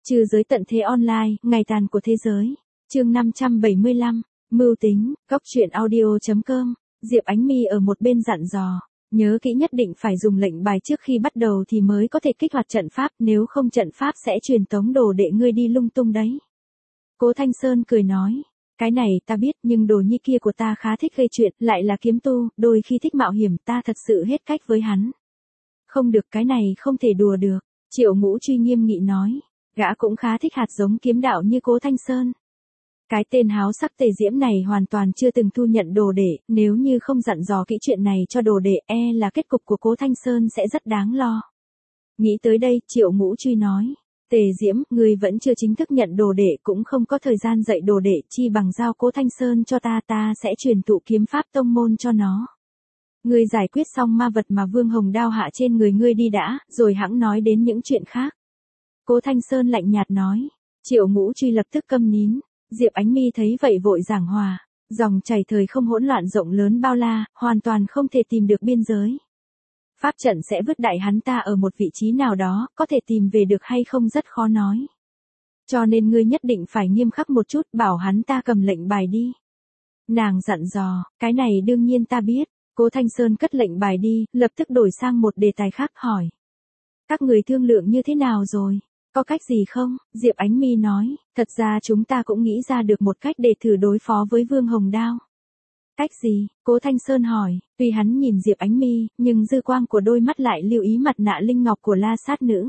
Trừ giới tận thế online, ngày tàn của thế giới. Chương 575, mưu tính, góc truyện audio.com. Diệp Ánh Mi ở một bên dặn dò, nhớ kỹ nhất định phải dùng lệnh bài trước khi bắt đầu thì mới có thể kích hoạt trận pháp, nếu không trận pháp sẽ truyền tống đồ đệ ngươi đi lung tung đấy. Cố Thanh Sơn cười nói, cái này ta biết, nhưng đồ nhi kia của ta khá thích gây chuyện, lại là kiếm tu, đôi khi thích mạo hiểm, ta thật sự hết cách với hắn. Không được, cái này không thể đùa được. Triệu Ngũ Truy nghiêm nghị nói, gã cũng khá thích hạt giống kiếm đạo như Cố Thanh Sơn. Cái tên háo sắc Tề Diễm này hoàn toàn chưa từng thu nhận đồ đệ, nếu như không dặn dò kỹ chuyện này cho đồ đệ, là kết cục của Cố Thanh Sơn sẽ rất đáng lo. Nghĩ tới đây, Triệu Ngũ Truy nói, Tề Diễm, ngươi vẫn chưa chính thức nhận đồ đệ, cũng không có thời gian dạy đồ đệ, chi bằng giao Cố Thanh Sơn cho ta sẽ truyền thụ kiếm pháp tông môn cho nó. Ngươi giải quyết xong ma vật mà Vương Hồng đao hạ trên người ngươi đi đã, rồi hẵng nói đến những chuyện khác. Cố Thanh Sơn lạnh nhạt nói. Triệu Ngũ Truy lập tức câm nín. Diệp Ánh Mi thấy vậy vội giảng hòa. Dòng chảy thời không hỗn loạn rộng lớn bao la, hoàn toàn không thể tìm được biên giới. Pháp trận sẽ vứt đại hắn ta ở một vị trí nào đó, có thể tìm về được hay không rất khó nói. Cho nên ngươi nhất định phải nghiêm khắc một chút, bảo hắn ta cầm lệnh bài đi. Nàng dặn dò, cái này đương nhiên ta biết. Cố Thanh Sơn cất lệnh bài đi, lập tức đổi sang một đề tài khác hỏi. Các người thương lượng như thế nào rồi? Có cách gì không? Diệp Ánh Mi nói, thật ra chúng ta cũng nghĩ ra được một cách để thử đối phó với Vương Hồng đao. Cách gì? Cố Thanh Sơn hỏi, tuy hắn nhìn Diệp Ánh Mi, nhưng dư quang của đôi mắt lại lưu ý mặt nạ linh ngọc của La Sát Nữ.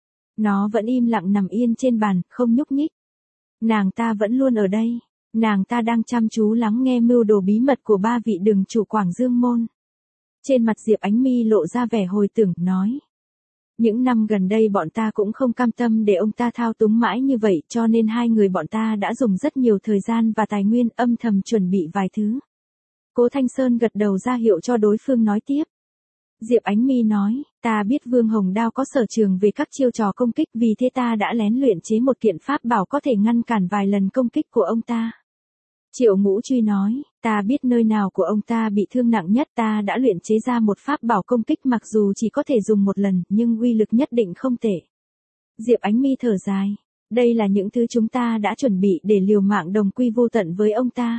Nó vẫn im lặng nằm yên trên bàn, không nhúc nhích. Nàng ta vẫn luôn ở đây. Nàng ta đang chăm chú lắng nghe mưu đồ bí mật của ba vị đường chủ Quảng Dương Môn. Trên mặt Diệp Ánh Mi lộ ra vẻ hồi tưởng, nói. Những năm gần đây bọn ta cũng không cam tâm để ông ta thao túng mãi như vậy, cho nên hai người bọn ta đã dùng rất nhiều thời gian và tài nguyên âm thầm chuẩn bị vài thứ. Cố Thanh Sơn gật đầu ra hiệu cho đối phương nói tiếp. Diệp Ánh Mi nói, ta biết Vương Hồng đao có sở trường về các chiêu trò công kích, vì thế ta đã lén luyện chế một kiện pháp bảo có thể ngăn cản vài lần công kích của ông ta. Triệu Ngũ Truy nói, ta biết nơi nào của ông ta bị thương nặng nhất, ta đã luyện chế ra một pháp bảo công kích mặc dù chỉ có thể dùng một lần, nhưng uy lực nhất định không tệ. Diệp Ánh Mi thở dài, đây là những thứ chúng ta đã chuẩn bị để liều mạng đồng quy vô tận với ông ta.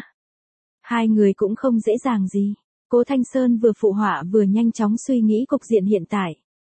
Hai người cũng không dễ dàng gì. Cố Thanh Sơn vừa phụ họa vừa nhanh chóng suy nghĩ cục diện hiện tại.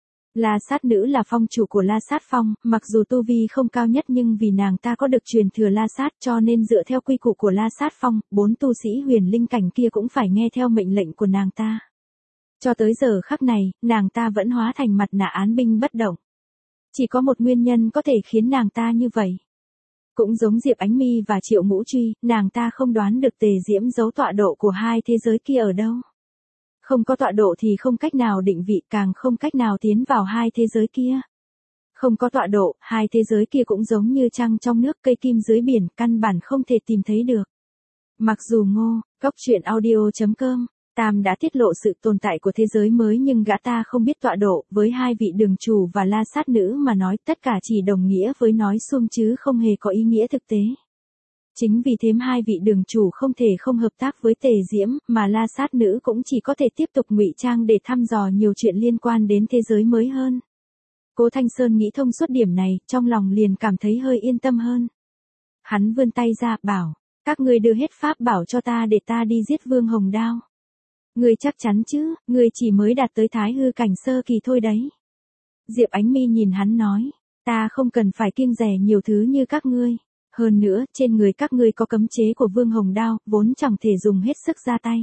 La Sát Nữ là phong chủ của La Sát Phong, mặc dù tu vi không cao nhất nhưng vì nàng ta có được truyền thừa La Sát cho nên dựa theo quy củ của La Sát Phong, 4 tu sĩ huyền linh cảnh kia cũng phải nghe theo mệnh lệnh của nàng ta. Cho tới giờ khắc này, nàng ta vẫn hóa thành mặt nạ án binh bất động. Chỉ có một nguyên nhân có thể khiến nàng ta như vậy. Cũng giống Diệp Ánh Mi và Triệu Ngũ Truy, nàng ta không đoán được Tề Diễm giấu tọa độ của hai thế giới kia ở đâu. Không có tọa độ thì không cách nào định vị, càng không cách nào tiến vào hai thế giới kia. Không có tọa độ, hai thế giới kia cũng giống như trăng trong nước, cây kim dưới biển, căn bản không thể tìm thấy được. Mặc dù góc truyện audio.com, Tam đã tiết lộ sự tồn tại của thế giới mới nhưng gã ta không biết tọa độ, với hai vị đường chủ và La Sát Nữ mà nói tất cả chỉ đồng nghĩa với nói suông chứ không hề có ý nghĩa thực tế. Chính vì thế hai vị đường chủ không thể không hợp tác với Tề Diễm, mà La Sát Nữ cũng chỉ có thể tiếp tục ngụy trang để thăm dò nhiều chuyện liên quan đến thế giới mới hơn. Cố Thanh Sơn nghĩ thông suốt điểm này, trong lòng liền cảm thấy hơi yên tâm hơn. Hắn vươn tay ra, bảo, các ngươi đưa hết pháp bảo cho ta để ta đi giết Vương Hồng đao. Ngươi chắc chắn chứ, ngươi chỉ mới đạt tới Thái hư cảnh sơ kỳ thôi đấy. Diệp Ánh Mi nhìn hắn nói, ta không cần phải kiêng dè nhiều thứ như các ngươi. Hơn nữa, trên người các ngươi có cấm chế của Vương Hồng đao, vốn chẳng thể dùng hết sức ra tay.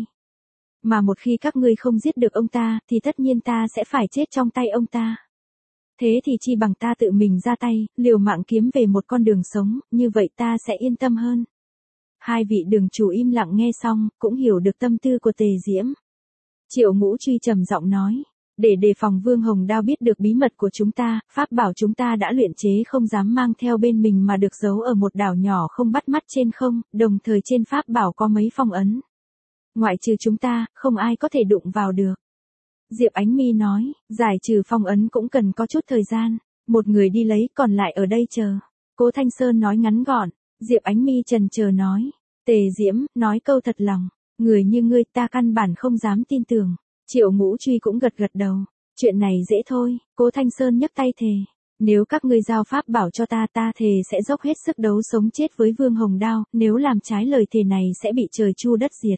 Mà một khi các ngươi không giết được ông ta, thì tất nhiên ta sẽ phải chết trong tay ông ta. Thế thì chi bằng ta tự mình ra tay, liều mạng kiếm về một con đường sống, như vậy ta sẽ yên tâm hơn. Hai vị đường chủ im lặng nghe xong, cũng hiểu được tâm tư của Tề Diễm. Triệu Ngũ Truy trầm giọng nói, để đề phòng Vương Hồng đao biết được bí mật của chúng ta, pháp bảo chúng ta đã luyện chế không dám mang theo bên mình mà được giấu ở một đảo nhỏ không bắt mắt trên không, đồng thời trên pháp bảo có mấy phong ấn. Ngoại trừ chúng ta, không ai có thể đụng vào được. Diệp Ánh Mi nói, giải trừ phong ấn cũng cần có chút thời gian, một người đi lấy còn lại ở đây chờ. Cố Thanh Sơn nói ngắn gọn. Diệp Ánh Mi chần chờ nói, Tề Diễm, nói câu thật lòng, người như ngươi ta căn bản không dám tin tưởng. Triệu Ngũ Truy cũng gật đầu, chuyện này dễ thôi. Cố Thanh Sơn nhấc tay thề, Nếu các ngươi giao pháp bảo cho ta, ta thề sẽ dốc hết sức đấu sống chết với Vương Hồng Đao, nếu làm trái lời thề này sẽ bị trời chu đất diệt.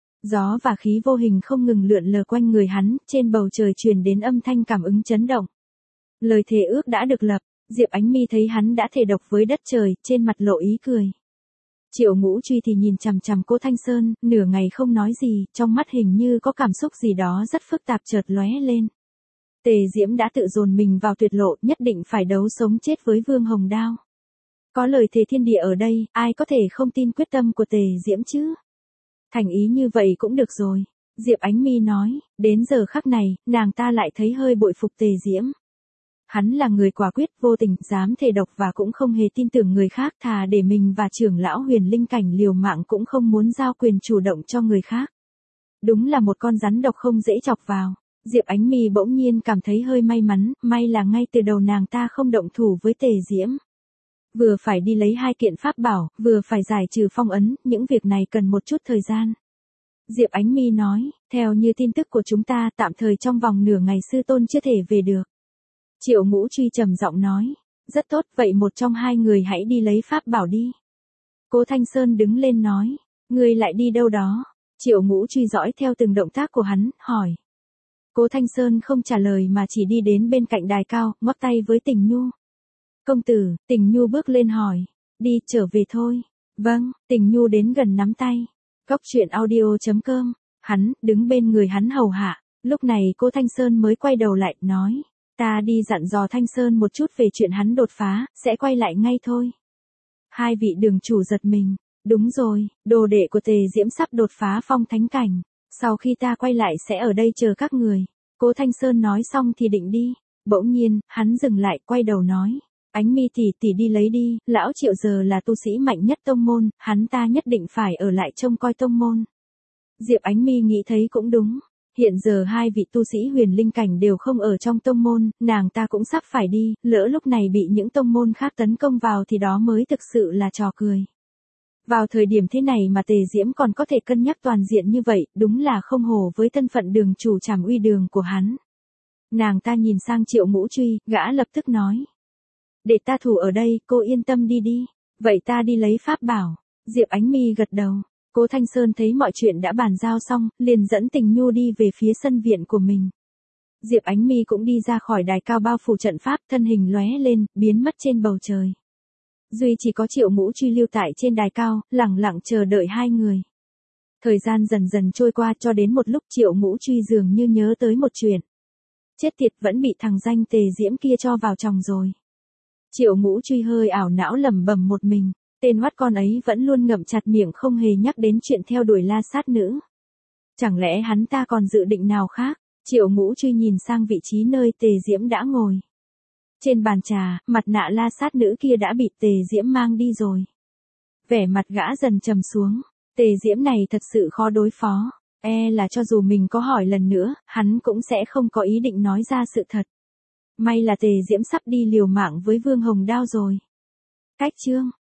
Gió và khí vô hình không ngừng lượn lờ quanh người hắn, trên bầu trời truyền đến âm thanh cảm ứng chấn động. Lời thề ước đã được lập, Diệp Ánh Mi thấy hắn đã thề độc với đất trời, trên mặt lộ ý cười. Triệu Ngũ Truy thì nhìn chằm chằm Cố Thanh Sơn, nửa ngày không nói gì, trong mắt hình như có cảm xúc gì đó rất phức tạp chợt lóe lên. Tề Diễm đã tự dồn mình vào tuyệt lộ, nhất định phải đấu sống chết với Vương Hồng Đao. Có lời thề thiên địa ở đây, ai có thể không tin quyết tâm của Tề Diễm chứ? Thành ý như vậy cũng được rồi. Diệp Ánh Mi nói, đến giờ khắc này, nàng ta lại thấy hơi bội phục Tề Diễm. Hắn là người quả quyết, vô tình, dám thề độc và cũng không hề tin tưởng người khác, thà để mình và trưởng lão Huyền Linh Cảnh liều mạng cũng không muốn giao quyền chủ động cho người khác. Đúng là một con rắn độc không dễ chọc vào. Diệp Ánh Mi bỗng nhiên cảm thấy hơi may mắn, may là ngay từ đầu nàng ta không động thủ với Tề Diễm. Vừa phải đi lấy 2 kiện pháp bảo, vừa phải giải trừ phong ấn, những việc này cần một chút thời gian. Diệp Ánh Mi nói, theo như tin tức của chúng ta, tạm thời trong vòng nửa ngày sư tôn chưa thể về được. Triệu Ngũ Truy trầm giọng nói, rất tốt, vậy một trong 2 người hãy đi lấy pháp bảo đi. Cố Thanh Sơn đứng lên nói, ngươi lại đi đâu đó? Triệu Ngũ Truy dõi theo từng động tác của hắn, hỏi. Cố Thanh Sơn không trả lời mà chỉ đi đến bên cạnh đài cao, ngoắc tay với Tình Nhu. Công tử, Tình Nhu bước lên hỏi, đi trở về thôi. Vâng, Tình Nhu đến gần nắm tay. Cóc truyện audio.com, hắn, đứng bên người hắn hầu hạ. Lúc này Cố Thanh Sơn mới quay đầu lại, nói, ta đi dặn dò Thanh Sơn một chút về chuyện hắn đột phá, sẽ quay lại ngay thôi. 2 vị đường chủ giật mình, đúng rồi, đồ đệ của Tề Diễm sắp đột phá phong thánh cảnh. Sau khi ta quay lại sẽ ở đây chờ các người. Cố Thanh Sơn nói xong thì định đi. Bỗng nhiên, hắn dừng lại, quay đầu nói. Ánh Mi tỷ đi lấy đi, lão Triệu giờ là tu sĩ mạnh nhất tông môn, hắn ta nhất định phải ở lại trông coi tông môn. Diệp Ánh Mi nghĩ thấy cũng đúng. Hiện giờ 2 vị tu sĩ Huyền Linh Cảnh đều không ở trong tông môn, nàng ta cũng sắp phải đi, lỡ lúc này bị những tông môn khác tấn công vào thì đó mới thực sự là trò cười. Vào thời điểm thế này mà Tề Diễm còn có thể cân nhắc toàn diện như vậy, đúng là không hổ với thân phận đường chủ trảm uy đường của hắn. Nàng ta nhìn sang Triệu Ngũ Truy, gã lập tức nói. Để ta thủ ở đây, cô yên tâm đi đi. Vậy ta đi lấy pháp bảo. Diệp Ánh Mi gật đầu. Cố Thanh Sơn thấy mọi chuyện đã bàn giao xong, liền dẫn Tình Nhu đi về phía sân viện của mình. Diệp Ánh Mi cũng đi ra khỏi đài cao bao phủ trận pháp, thân hình lóe lên, biến mất trên bầu trời. Duy chỉ có Triệu Ngũ Truy lưu tại trên đài cao, lẳng lặng chờ đợi 2 người. Thời gian dần dần trôi qua cho đến một lúc Triệu Ngũ Truy dường như nhớ tới một chuyện. Chết tiệt, vẫn bị thằng danh Tề Diễm kia cho vào chồng rồi. Triệu Ngũ Truy hơi ảo não lẩm bẩm một mình, tên oắt con ấy vẫn luôn ngậm chặt miệng không hề nhắc đến chuyện theo đuổi La Sát Nữ. Chẳng lẽ hắn ta còn dự định nào khác? Triệu Ngũ Truy nhìn sang vị trí nơi Tề Diễm đã ngồi. Trên bàn trà, mặt nạ La Sát Nữ kia đã bị Tề Diễm mang đi rồi. Vẻ mặt gã dần trầm xuống, Tề Diễm này thật sự khó đối phó, là cho dù mình có hỏi lần nữa, hắn cũng sẽ không có ý định nói ra sự thật. May là Tề Diễm sắp đi liều mạng với Vương Hồng Đao rồi. Cách chương